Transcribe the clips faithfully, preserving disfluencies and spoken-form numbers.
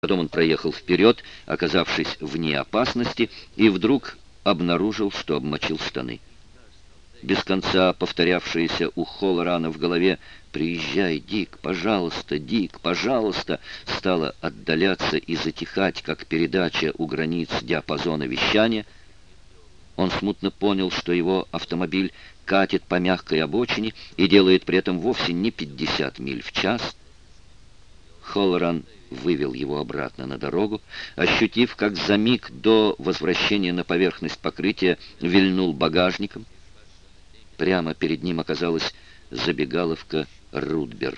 Потом он проехал вперед, оказавшись вне опасности, и вдруг обнаружил, что обмочил штаны. Без конца повторявшееся у Холлорана в голове «Приезжай, Дик, пожалуйста, Дик, пожалуйста!» стало отдаляться и затихать, как передача у границ диапазона вещания. Он смутно понял, что его автомобиль катит по мягкой обочине и делает при этом вовсе не пятьдесят миль в час. Холлоран вывел его обратно на дорогу, ощутив, как за миг до возвращения на поверхность покрытия вильнул багажником. Прямо перед ним оказалась забегаловка «Рудбер».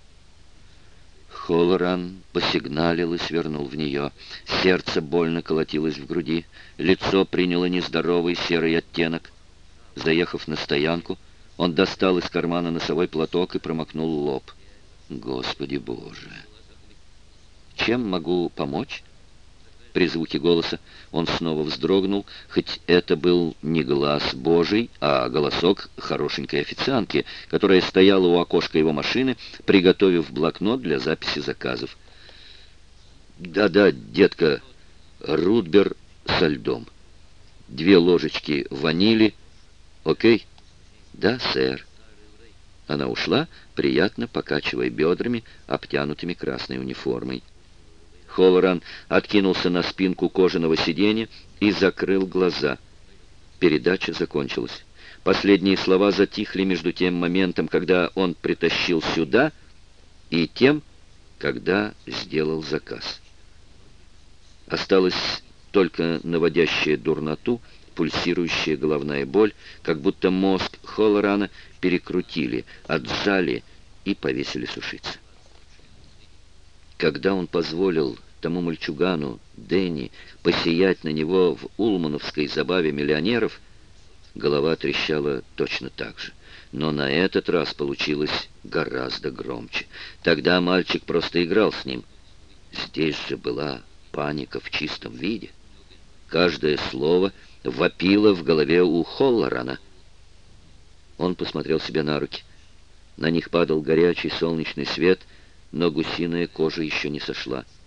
Холлоран посигналил и свернул в нее. Сердце больно колотилось в груди, лицо приняло нездоровый серый оттенок. Заехав на стоянку, он достал из кармана носовой платок и промокнул лоб. «Господи Боже! Чем могу помочь?» При звуке голоса он снова вздрогнул, хоть это был не глаз Божий, а голосок хорошенькой официантки, которая стояла у окошка его машины, приготовив блокнот для записи заказов. «Да-да, детка, Рудбер со льдом. Две ложечки ванили. Окей?» «Да, сэр». Она ушла, приятно покачивая бедрами, обтянутыми красной униформой. Холлоран откинулся на спинку кожаного сиденья и закрыл глаза. Передача закончилась. Последние слова затихли между тем моментом, когда он притащил сюда, и тем, когда сделал заказ. Осталась только наводящая дурноту, пульсирующая головная боль, как будто мозг Холлорана перекрутили, отжали и повесили сушиться. Когда он позволил тому мальчугану, Дэнни, посиять на него в улмановской забаве миллионеров, голова трещала точно так же. Но на этот раз получилось гораздо громче. Тогда мальчик просто играл с ним. Здесь же была паника в чистом виде. Каждое слово вопило в голове у Холлорана. Он посмотрел себе на руки. На них падал горячий солнечный свет, но гусиная кожа еще не сошла.